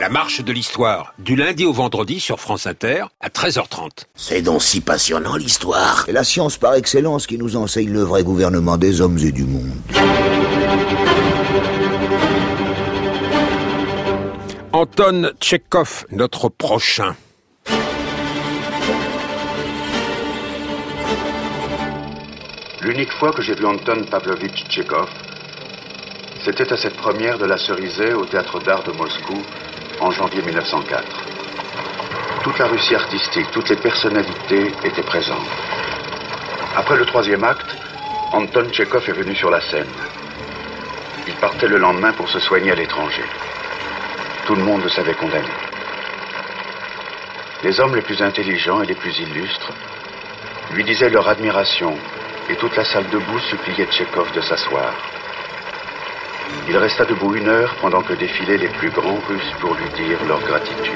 marche de l'histoire, du lundi au vendredi sur France Inter, à 13h30. C'est donc si passionnant l'histoire. C'est la science par excellence qui nous enseigne le vrai gouvernement des hommes et du monde. Anton Tchekhov, notre prochain. L'unique fois que j'ai vu Anton Pavlovitch Tchekhov, c'était à cette première de la Cerizay au Théâtre d'Art de Moscou en janvier 1904. Toute la Russie artistique, toutes les personnalités étaient présentes. Après le troisième acte, Anton Tchekhov est venu sur la scène. Il partait le lendemain pour se soigner à l'étranger. Tout le monde le savait condamné. Les hommes les plus intelligents et les plus illustres lui disaient leur admiration et toute la salle debout suppliait Tchekhov de s'asseoir. Il resta debout 1 heure pendant que défilaient les plus grands Russes pour lui dire leur gratitude.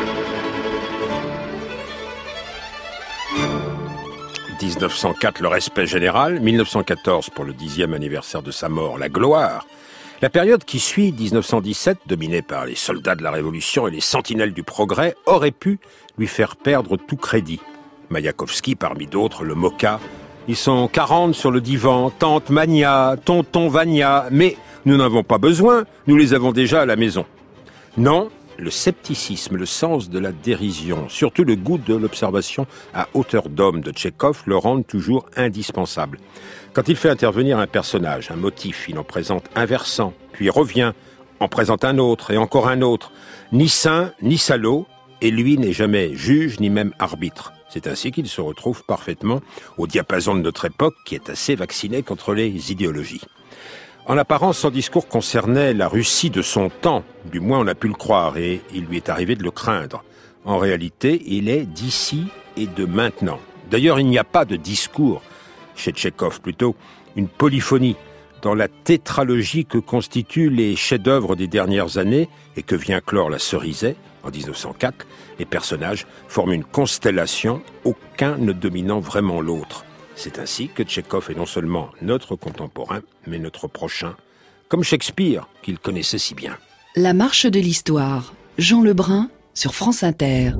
1904, le respect général. 1914, pour le 10e anniversaire de sa mort, la gloire. La période qui suit 1917, dominée par les soldats de la Révolution et les sentinelles du progrès, aurait pu lui faire perdre tout crédit. Mayakovsky, parmi d'autres, le moqua. Ils sont 40 sur le divan, tante Mania, tonton Vania, mais nous n'avons pas besoin, nous les avons déjà à la maison. Non, le scepticisme, le sens de la dérision, surtout le goût de l'observation à hauteur d'homme de Tchekhov le rendent toujours indispensable. Quand il fait intervenir un personnage, un motif, il en présente un versant, puis revient, en présente un autre et encore un autre. Ni saint, ni salaud, et lui n'est jamais juge ni même arbitre. C'est ainsi qu'il se retrouve parfaitement au diapason de notre époque qui est assez vacciné contre les idéologies. En apparence, son discours concernait la Russie de son temps, du moins on a pu le croire, et il lui est arrivé de le craindre. En réalité, il est d'ici et de maintenant. D'ailleurs, il n'y a pas de discours chez Tchekhov, plutôt une polyphonie dans la tétralogie que constituent les chefs-d'œuvre des dernières années et que vient clore la Cerizay en 1904. Les personnages forment une constellation, aucun ne dominant vraiment l'autre. C'est ainsi que Tchekhov est non seulement notre contemporain, mais notre prochain, comme Shakespeare, qu'il connaissait si bien. La marche de l'histoire, Jean Lebrun, sur France Inter.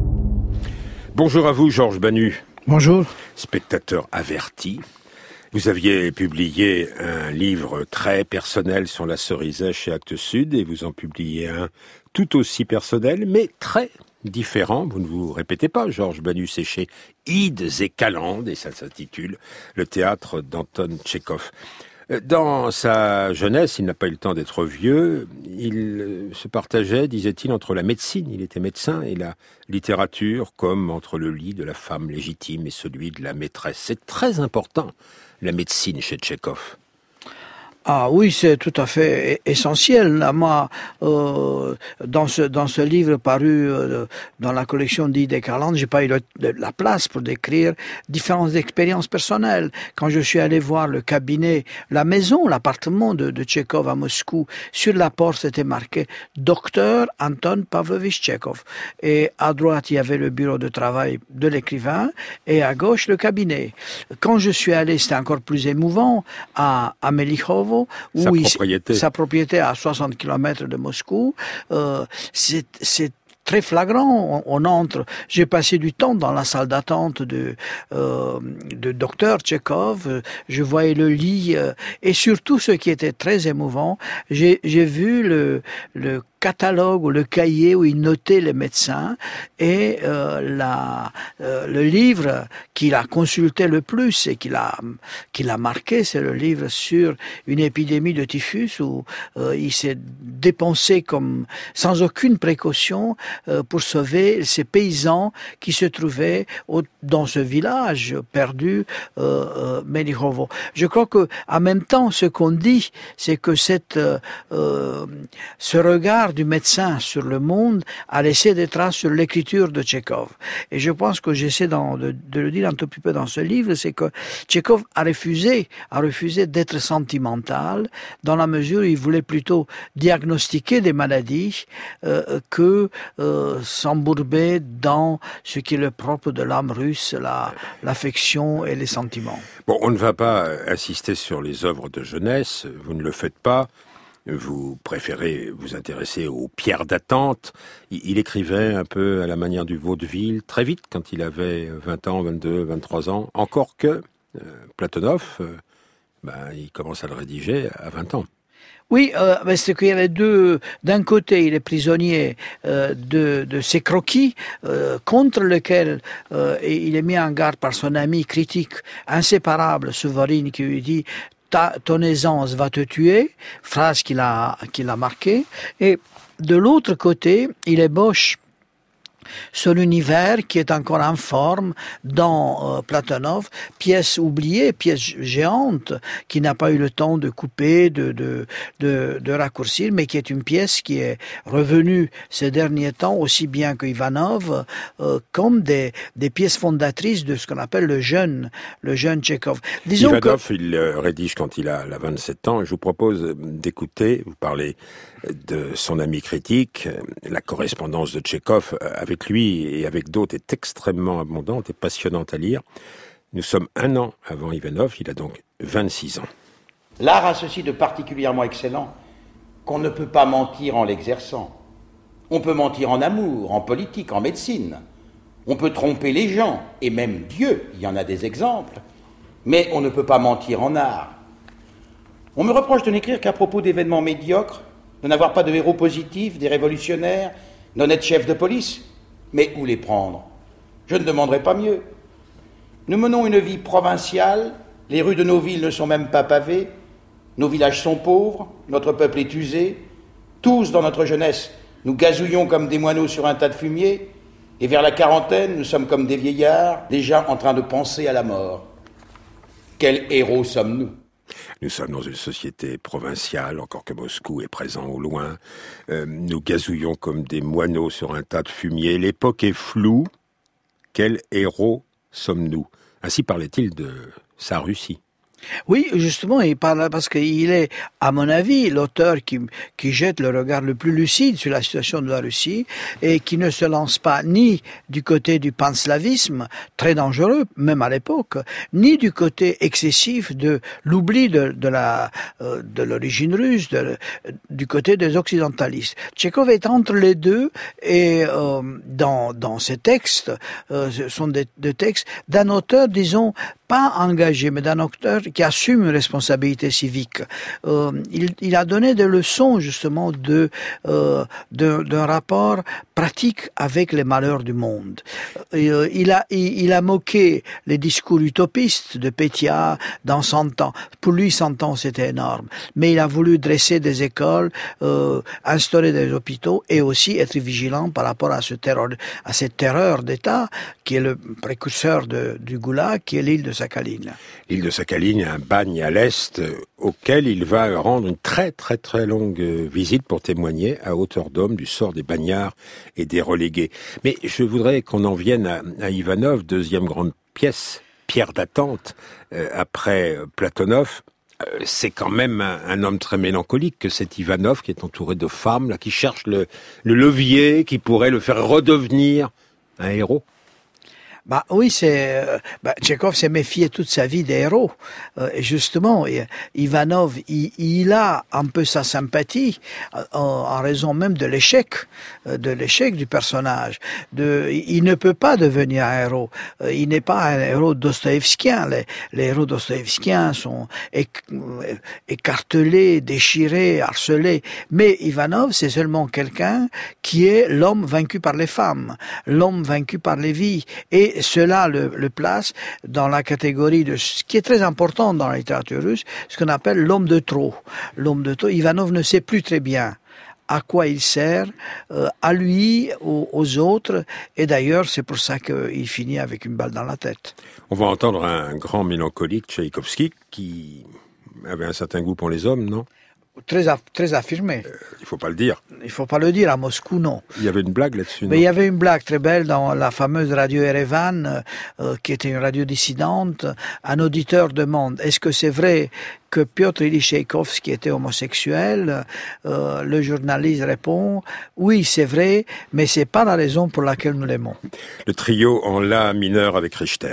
Bonjour à vous, Georges Banu. Bonjour. Spectateur averti. Vous aviez publié un livre très personnel sur la Cerizay chez Actes Sud, et vous en publiez un tout aussi personnel, mais très différent. Vous ne vous répétez pas, Georges Banu, c'est chez Ides et Calendes, et ça s'intitule « Le théâtre d'Anton Tchekhov ». Dans sa jeunesse, il n'a pas eu le temps d'être vieux, il se partageait, disait-il, entre la médecine, il était médecin, et la littérature, comme entre le lit de la femme légitime et celui de la maîtresse. C'est très important, la médecine chez Tchekhov. Ah oui, c'est tout à fait essentiel. Moi, dans ce livre paru dans la collection d'Ides et Calendes, j'ai pas eu la place pour décrire différentes expériences personnelles. Quand je suis allé voir le cabinet, la maison, l'appartement de Tchekhov à Moscou, sur la porte c'était marqué Docteur Anton Pavlovitch Tchekhov. Et à droite, il y avait le bureau de travail de l'écrivain et à gauche, le cabinet. Quand je suis allé, c'était encore plus émouvant, à Melichovo, sa propriété à 60 km de Moscou, c'est très flagrant. On entre. J'ai passé du temps dans la salle d'attente de docteur Tchekhov. Je voyais le lit et surtout ce qui était très émouvant, j'ai vu le catalogue ou le cahier où il notait les médecins et le livre qu'il a consulté le plus et qu'il a marqué, c'est le livre sur une épidémie de typhus où il s'est dépensé sans aucune précaution pour sauver ces paysans qui se trouvaient dans ce village perdu, Melichovo. Je crois que en même temps, ce qu'on dit, c'est que ce regard du médecin sur le monde a laissé des traces sur l'écriture de Tchekhov. Et je pense que j'essaie de le dire un tout petit peu dans ce livre, c'est que Tchekhov a refusé d'être sentimental dans la mesure où il voulait plutôt diagnostiquer des maladies que s'embourber dans ce qui est le propre de l'âme russe, l'affection et les sentiments. Bon, on ne va pas insister sur les œuvres de jeunesse, vous ne le faites pas. vous préférez vous intéresser aux pierres d'attente. Il écrivait un peu à la manière du vaudeville, très vite, quand il avait 20 ans, 22, 23 ans. Encore que Platonov, il commence à le rédiger à 20 ans. Oui, c'est qu'il y a les deux. D'un côté, il est prisonnier de ses croquis, contre lesquels il est mis en garde par son ami critique inséparable, Souvorine, qui lui dit ton aisance va te tuer, phrase qu'il a marquée. Et de l'autre côté, il ébauche son univers qui est encore en forme dans Platonov, pièce oubliée, pièce géante, qui n'a pas eu le temps de couper, de raccourcir, mais qui est une pièce qui est revenue ces derniers temps, aussi bien que Ivanov, comme des pièces fondatrices de ce qu'on appelle le jeune Tchekhov. Disons Ivanov, il rédige quand il a 27 ans, et je vous propose d'écouter, vous parlez de son ami critique, la correspondance de Tchekhov avec lui et avec d'autres est extrêmement abondante et passionnante à lire. Nous sommes 1 an avant Ivanov, il a donc 26 ans. L'art a ceci de particulièrement excellent qu'on ne peut pas mentir en l'exerçant. On peut mentir en amour, en politique, en médecine. On peut tromper les gens, et même Dieu, il y en a des exemples, mais on ne peut pas mentir en art. On me reproche de n'écrire qu'à propos d'événements médiocres, de n'avoir pas de héros positifs, des révolutionnaires, d'honnêtes chefs de police. Mais où les prendre? Je ne demanderai pas mieux. Nous menons une vie provinciale, les rues de nos villes ne sont même pas pavées, nos villages sont pauvres, notre peuple est usé. Tous, dans notre jeunesse, nous gazouillons comme des moineaux sur un tas de fumier, et vers la quarantaine, nous sommes comme des vieillards, déjà en train de penser à la mort. Quels héros sommes-nous? Nous sommes dans une société provinciale, encore que Moscou est présent au loin. Nous gazouillons comme des moineaux sur un tas de fumier. L'époque est floue. Quels héros sommes-nous? Ainsi parlait-il de sa Russie. Oui, justement, il parle parce qu'il est, à mon avis, l'auteur qui jette le regard le plus lucide sur la situation de la Russie et qui ne se lance pas ni du côté du panslavisme, très dangereux, même à l'époque, ni du côté excessif de l'oubli de l'origine russe, du côté des occidentalistes. Tchekhov est entre les deux et dans ses textes, ce sont des textes d'un auteur, disons, pas engagé, mais d'un auteur qui assume une responsabilité civique. Il a donné des leçons justement d'un rapport pratique avec les malheurs du monde. Il a moqué les discours utopistes de Pétia dans 100 ans. Pour lui, 100 ans, c'était énorme. Mais il a voulu dresser des écoles, instaurer des hôpitaux et aussi être vigilant par rapport à cette terreur d'État qui est le précurseur du Goulag, qui est l'île de Sakhaline. L'île de Sakhaline, un bagne à l'est auquel il va rendre une très très très longue visite pour témoigner à hauteur d'homme du sort des bagnards et des relégués. Mais je voudrais qu'on en vienne à Ivanov, deuxième grande pièce, pierre d'attente, après Platonov. C'est quand même un homme très mélancolique que cet Ivanov qui est entouré de femmes, là, qui cherche le levier qui pourrait le faire redevenir un héros. Oui, Tchekhov s'est méfié toute sa vie des héros. Et justement, Ivanov, il a un peu sa sympathie en raison même de l'échec du personnage. Il ne peut pas devenir un héros. Il n'est pas un héros dostoïevskien. Les héros dostoïevskiens sont écartelés, déchirés, harcelés. Mais Ivanov, c'est seulement quelqu'un qui est l'homme vaincu par les femmes, l'homme vaincu par les vies. Et cela le place dans la catégorie de ce qui est très important dans la littérature russe, ce qu'on appelle l'homme de trop. L'homme de trop, Ivanov ne sait plus très bien à quoi il sert, à lui, aux autres, et d'ailleurs c'est pour ça qu'il finit avec une balle dans la tête. On va entendre un grand mélancolique, Tchaïkovski, qui avait un certain goût pour les hommes, non ? Très affirmé. Il faut pas le dire. Il faut pas le dire, à Moscou, non. Il y avait une blague là-dessus, non ? Mais il y avait une blague très belle dans la fameuse radio Erevan, qui était une radio dissidente. Un auditeur demande, est-ce que c'est vrai que Piotr Ilyich Tchaïkovski était homosexuel? Le journaliste répond, oui, c'est vrai, mais c'est pas la raison pour laquelle nous l'aimons. Le trio en la mineur avec Richter.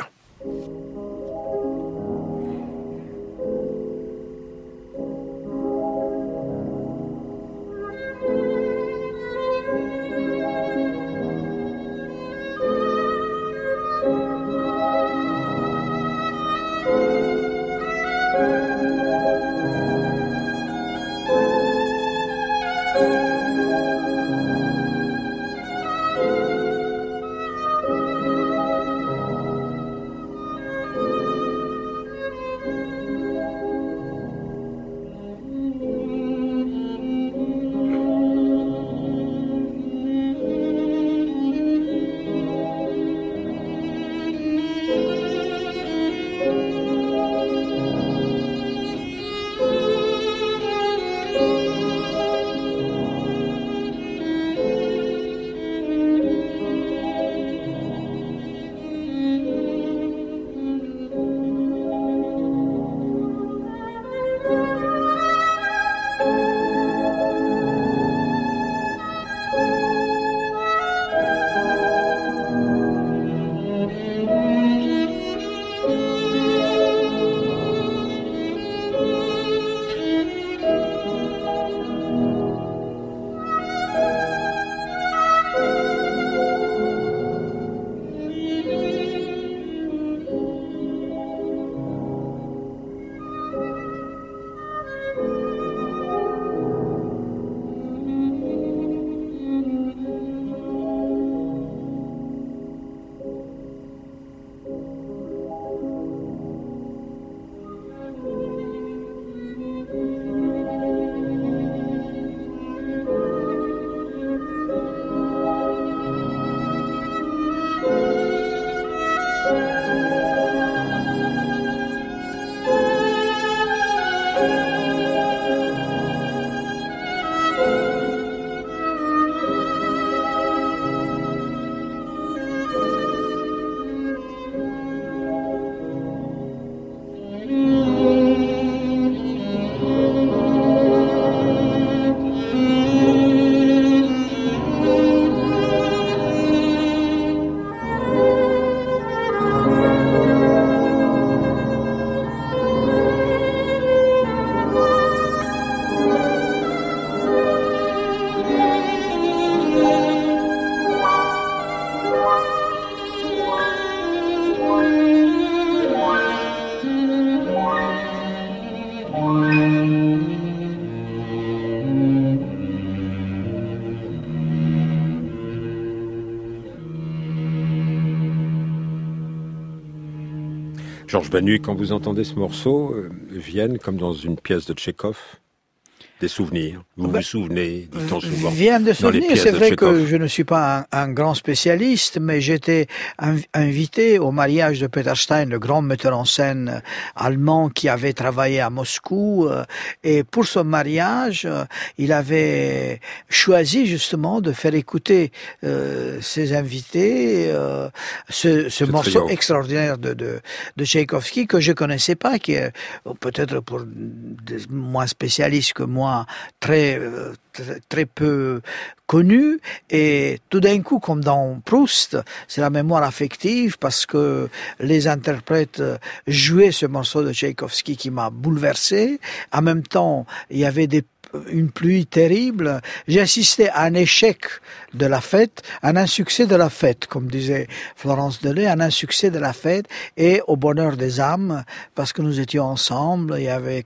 Georges Banu, quand vous entendez ce morceau, viennent comme dans une pièce de Tchekhov, des souvenirs. Vous vous souvenez, dit-on souvent. Viennent de souvenirs. C'est vrai que je ne suis pas un grand spécialiste, mais j'étais invité au mariage de Peter Stein, le grand metteur en scène allemand qui avait travaillé à Moscou. Et pour son mariage, il avait choisi justement de faire écouter ses invités ce morceau extraordinaire de Tchaïkovski que je connaissais pas, qui est peut-être pour des moins spécialistes que moi très peu connu, et tout d'un coup, comme dans Proust, c'est la mémoire affective parce que les interprètes jouaient ce morceau de Tchaïkovski qui m'a bouleversé. En même temps, il y avait une pluie terrible. J'ai assisté à un échec de la fête, à un insuccès de la fête, comme disait Florence Delay, un insuccès de la fête et au bonheur des âmes, parce que nous étions ensemble. Il y avait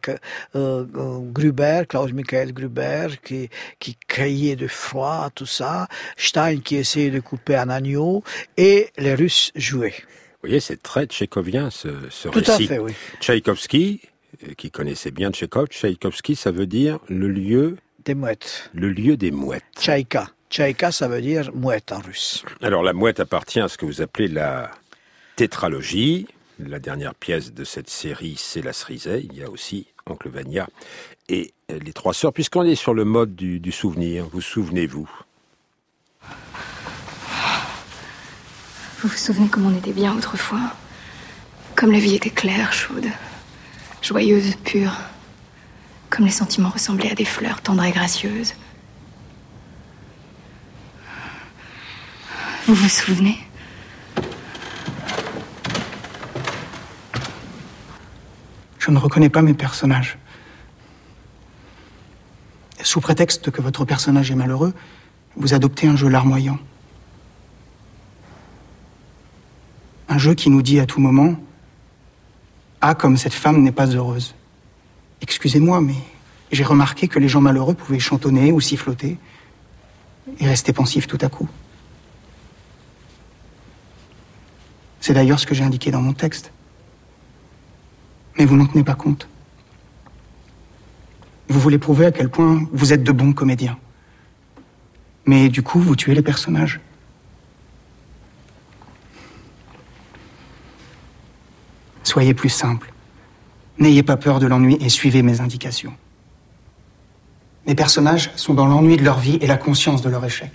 Gruber, Klaus Michael Gruber, qui criait de froid, tout ça, Stein qui essayait de couper un agneau, et les Russes jouaient. Vous voyez, c'est très tchékovien ce Tout récit. à fait, oui. Tchaïkovski, qui connaissait bien Tchekhov, Tchaïkovski, ça veut dire le lieu des mouettes. Le lieu des mouettes. Tchaïka. Tchaïka, ça veut dire mouette en russe. Alors la mouette appartient à ce que vous appelez la tétralogie. La dernière pièce de cette série, c'est la Cerisay. Il y a aussi Oncle Vania et les trois sœurs. Puisqu'on est sur le mode du souvenir, vous souvenez-vous? Vous vous souvenez comme on était bien autrefois? Comme la vie était claire, chaude, joyeuse, pure. Comme les sentiments ressemblaient à des fleurs tendres et gracieuses. Vous vous souvenez? Je ne reconnais pas mes personnages. Sous prétexte que votre personnage est malheureux, vous adoptez un jeu larmoyant. Un jeu qui nous dit à tout moment « Ah, comme cette femme n'est pas heureuse. Excusez-moi, mais j'ai remarqué que les gens malheureux pouvaient chantonner ou siffloter et rester pensifs tout à coup. C'est d'ailleurs ce que j'ai indiqué dans mon texte. Mais vous n'en tenez pas compte. Vous voulez prouver à quel point vous êtes de bons comédiens. Mais du coup, vous tuez les personnages. Soyez plus simple. N'ayez pas peur de l'ennui et suivez mes indications. Les personnages sont dans l'ennui de leur vie et la conscience de leur échec.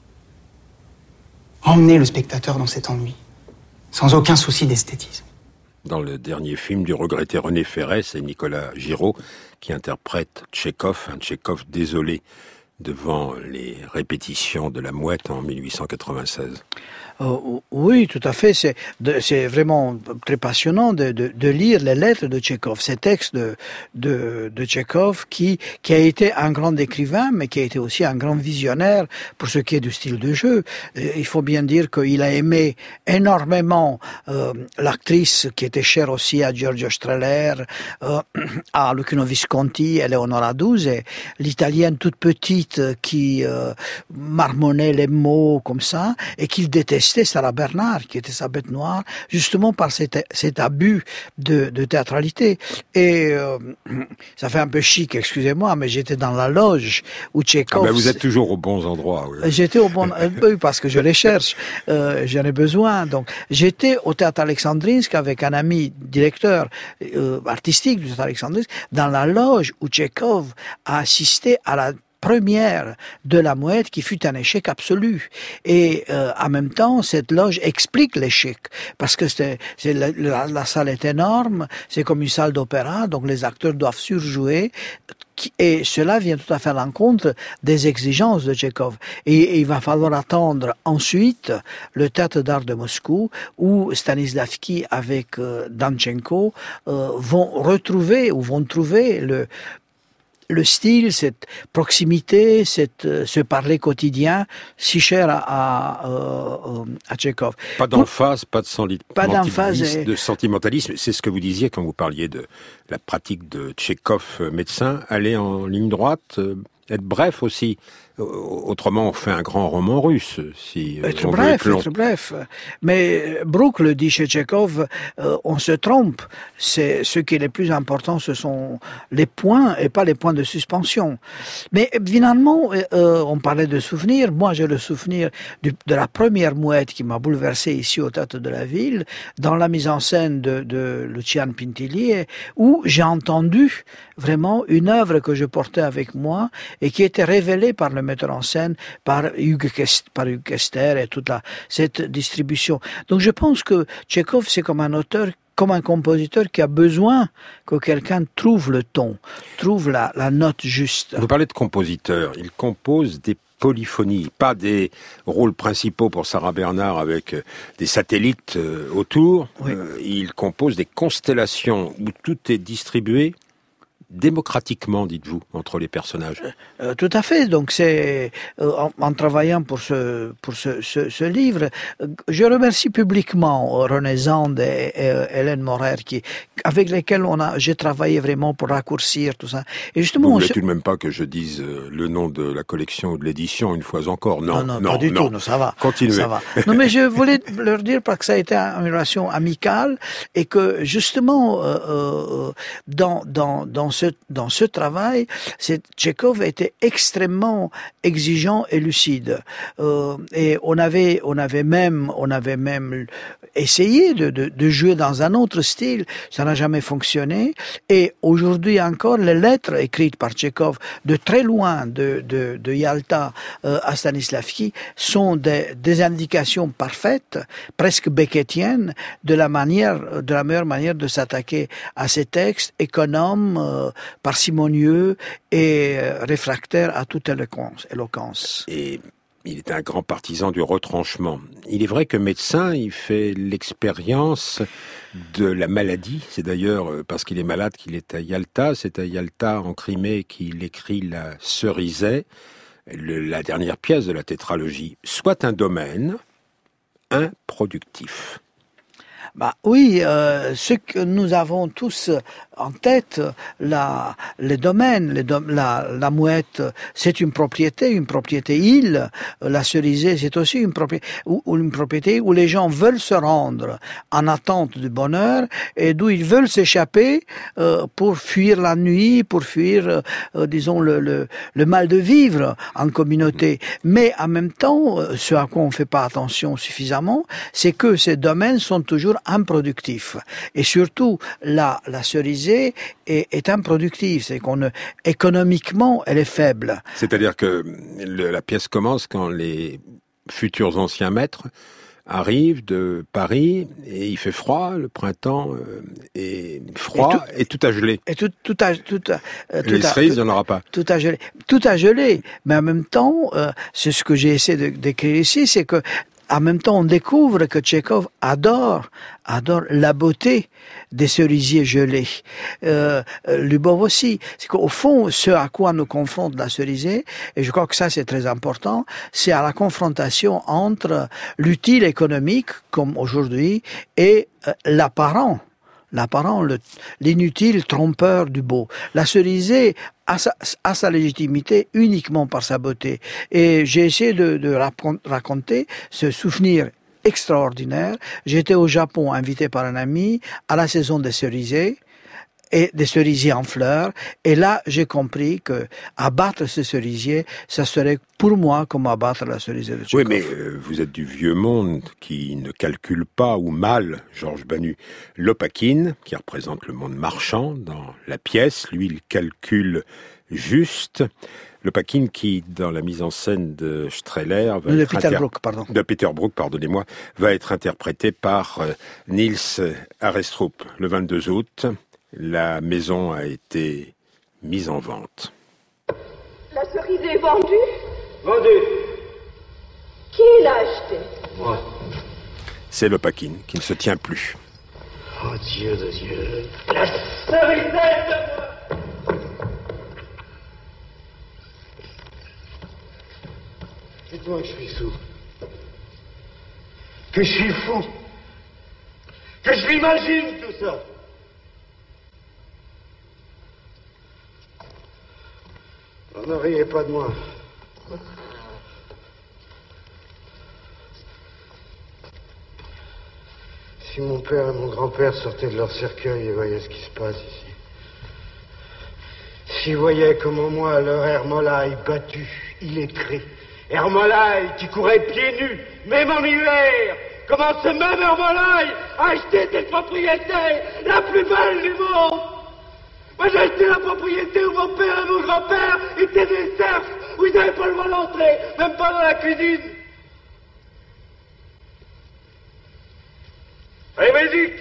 Emmenez le spectateur dans cet ennui, sans aucun souci d'esthétisme. Dans le dernier film du regretté René Ferré, c'est Nicolas Giraud qui interprète Tchekhov, un Tchekhov désolé devant les répétitions de La Mouette en 1896. Oui, tout à fait. C'est vraiment très passionnant de lire les lettres de Tchekhov, ces textes de Tchekhov qui a été un grand écrivain, mais qui a été aussi un grand visionnaire pour ce qui est du style de jeu. Il faut bien dire qu'il a aimé énormément l'actrice qui était chère aussi à Giorgio Strehler, à Luchino Visconti, Eleonora Duse, l'italienne toute petite qui marmonnait les mots comme ça et qu'il détestait Sarah Bernard, qui était sa bête noire, justement par cet abus de théâtralité. Et ça fait un peu chic, excusez-moi, mais j'étais dans la loge où Tchekhov... Ah ben vous êtes toujours aux bons endroits. Oui. J'étais au bon... parce que je les cherche, j'en ai besoin. Donc, j'étais au Théâtre Alexandrinsk avec un ami directeur artistique du Théâtre Alexandrinsk, dans la loge où Tchekhov a assisté à la première de La Mouette qui fut un échec absolu. Et en même temps, cette loge explique l'échec parce que la salle est énorme, c'est comme une salle d'opéra, donc les acteurs doivent surjouer. Et cela vient tout à fait à l'encontre des exigences de Tchekhov. Et il va falloir attendre ensuite le Théâtre d'art de Moscou où Stanislavski avec Danchenko vont trouver le style, cette proximité, ce parler quotidien si cher à Tchekhov. Pas d'emphase, pas de sentimentalisme. C'est ce que vous disiez quand vous parliez de la pratique de Tchekhov médecin. Aller en ligne droite, être bref aussi. Autrement, on fait un grand roman russe. Être bref. Mais Brooke le dit chez Tchekhov, on se trompe. Ce qui est le plus important, ce sont les points et pas les points de suspension. Mais finalement, on parlait de souvenirs. Moi, j'ai le souvenir de la première Mouette qui m'a bouleversé ici au Théâtre de la Ville, dans la mise en scène de Lucian Pintillier, où j'ai entendu vraiment une œuvre que je portais avec moi et qui était révélée par le metteur en scène, par Hugues Kester et toute cette distribution. Donc je pense que Tchekhov, c'est comme un auteur, comme un compositeur qui a besoin que quelqu'un trouve le ton, trouve la note juste. Vous parlez de compositeur, il compose des polyphonies, pas des rôles principaux pour Sarah Bernard avec des satellites autour. Oui. Il compose des constellations où tout est distribué démocratiquement, dites-vous, entre les personnages. Tout à fait. Donc c'est en travaillant pour ce livre, je remercie publiquement René Zand et Hélène Morer avec lesquels j'ai travaillé vraiment pour raccourcir tout ça. Et justement, vous ne voulez tout de même pas que je dise le nom de la collection ou de l'édition une fois encore. Non, pas du tout. Non, ça va. Continuez. Ça va. Non, mais je voulais leur dire parce que ça a été une relation amicale et que justement dans ce travail, Tchekhov était extrêmement exigeant et lucide. Et on avait même essayé de jouer dans un autre style. Ça n'a jamais fonctionné. Et aujourd'hui encore, les lettres écrites par Tchekhov de très loin de Yalta à Stanislavski sont des indications parfaites, presque becquetiennes, de la meilleure manière de s'attaquer à ces textes économes, parcimonieux et réfractaire à toute éloquence. Et il est un grand partisan du retranchement. Il est vrai que médecin, il fait l'expérience de la maladie. C'est d'ailleurs parce qu'il est malade qu'il est à Yalta. C'est à Yalta, en Crimée, qu'il écrit La Cerisay, la dernière pièce de la tétralogie. Soit un domaine improductif. Oui, ce que nous avons tous en tête, les domaines, la Mouette, c'est une propriété île. La Cerisay, c'est aussi une propriété où les gens veulent se rendre en attente du bonheur et d'où ils veulent s'échapper pour fuir la nuit, pour fuir, disons, le mal de vivre en communauté. Mais en même temps, ce à quoi on ne fait pas attention suffisamment, c'est que ces domaines sont toujours improductifs. Et surtout, la Cerisay est improductive, c'est économiquement, elle est faible. C'est-à-dire que la pièce commence quand les futurs anciens maîtres arrivent de Paris et il fait froid, le printemps est froid et tout a gelé. Et les cerises, il n'y en aura pas. Tout a gelé. Mais en même temps, c'est ce que j'ai essayé de décrire ici, c'est que en même temps, on découvre que Tchekhov adore la beauté des cerisiers gelés. Lubov aussi. C'est qu'au fond, ce à quoi nous confronte la Cerisay, et je crois que ça c'est très important, c'est à la confrontation entre l'utile économique, comme aujourd'hui, et l'apparent, l'inutile trompeur du beau. La Cerisay a sa légitimité uniquement par sa beauté. Et j'ai essayé de raconter ce souvenir extraordinaire. J'étais au Japon invité par un ami à la saison des cerisiers et des cerisiers en fleurs. Et là, j'ai compris que abattre ces cerisiers, ça serait pour moi comme abattre la cerisée de Tchekhov. Oui, mais vous êtes du vieux monde qui ne calcule pas ou mal, Georges Banu. Lopakhin, qui représente le monde marchand dans la pièce, lui, il calcule juste. Lopakhin qui, dans la mise en scène de Strehler, Peter Brook, pardonnez-moi, va être interprété par Niels Arestrup. Le 22 août, la maison a été mise en vente. La cerisée est vendue ? Vendue. Qui l'a achetée ? Moi. C'est Lopakhin qui ne se tient plus. Oh Dieu de Dieu. La cerisée de moi. Dites-moi que je suis sourd. Que je suis fou. Que je m'imagine tout ça. Ne riez pas de moi. Si mon père et mon grand-père sortaient de leur cercueil et voyaient ce qui se passe ici. S'ils voyaient comment moi, leur Ermolai battu, illettré, Ermolai qui courait pieds nus, même en hiver, comment ce même Ermolai a acheté cette propriété, la plus belle du monde. Moi, j'ai acheté la propriété où mon père et mon grand-père étaient des serfs, où ils n'avaient pas le droit d'entrer, même pas dans la cuisine. Allez, musique!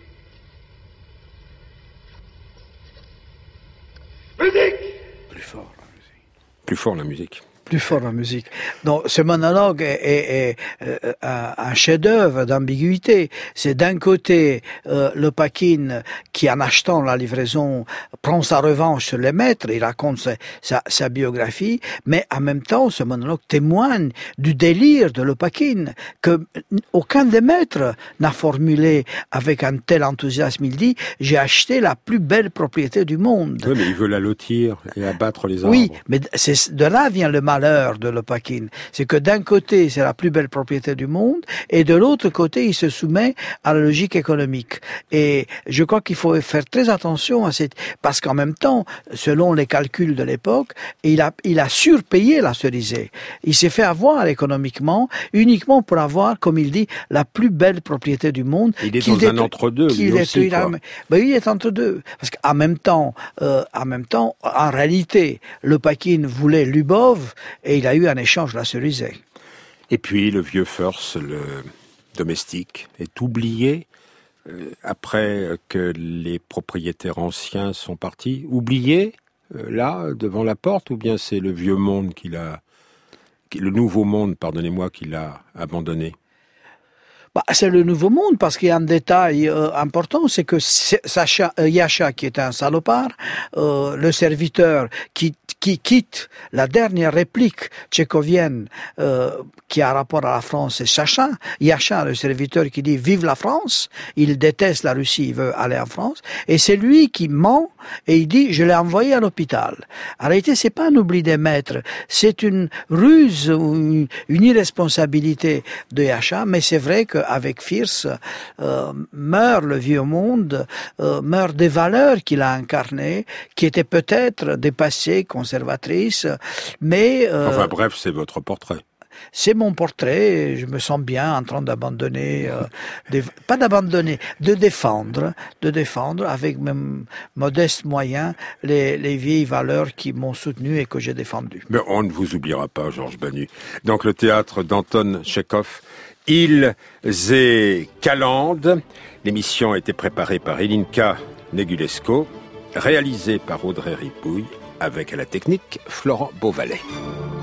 Musique! Plus fort la musique. Plus fort la musique. Plus fort la musique. Donc, ce monologue est un chef-d'œuvre d'ambiguïté. C'est d'un côté Lopakhin qui, en achetant la livraison, prend sa revanche sur les maîtres, il raconte sa biographie, mais en même temps, ce monologue témoigne du délire de Lopakhin, que aucun des maîtres n'a formulé avec un tel enthousiasme. Il dit, j'ai acheté la plus belle propriété du monde. Oui, mais il veut la lotir et abattre les arbres. Oui, mais de là vient le malheur de Lopakhin. C'est que d'un côté, c'est la plus belle propriété du monde, et de l'autre côté, il se soumet à la logique économique. Et je crois qu'il faut faire très attention à parce qu'en même temps, selon les calculs de l'époque, il a surpayé la Cerisay. Il s'est fait avoir économiquement, uniquement pour avoir, comme il dit, la plus belle propriété du monde. Il est dans un entre-deux, lui aussi, quoi. Il est entre deux. Parce qu'en même temps, en réalité, Lopakhin voulait Lubov, et il a eu un échange la Cerisay. Et puis le vieux Furs, le domestique, est oublié après que les propriétaires anciens sont partis. Oublié, là, devant la porte, ou bien c'est le vieux monde le nouveau monde, pardonnez-moi, qui l'a abandonné? C'est le nouveau monde, parce qu'il y a un détail important, c'est que Yasha, qui est un salopard, le serviteur qui qui quitte la dernière réplique tchécovienne qui a rapport à la France, c'est Yachin, le serviteur, qui dit « Vive la France !» Il déteste la Russie, il veut aller en France. Et c'est lui qui ment et il dit « Je l'ai envoyé à l'hôpital ». En réalité, c'est pas un oubli des maîtres, c'est une ruse ou une irresponsabilité de Yachin, mais c'est vrai qu'avec Fierce meurt le vieux monde, meurt des valeurs qu'il a incarnées, qui étaient peut-être dépassées, conservatrices, mais... Enfin bref, c'est votre portrait. C'est mon portrait, je me sens bien en train d'abandonner, pas d'abandonner, de défendre avec mes modestes moyens les vieilles valeurs qui m'ont soutenu et que j'ai défendues. Mais on ne vous oubliera pas, Georges Banu. Donc le théâtre d'Anton Tchekhov, Îles et Calendes. L'émission a été préparée par Elinka Negulesco, réalisée par Audrey Ripouille, avec à la technique Florent Beauvalet.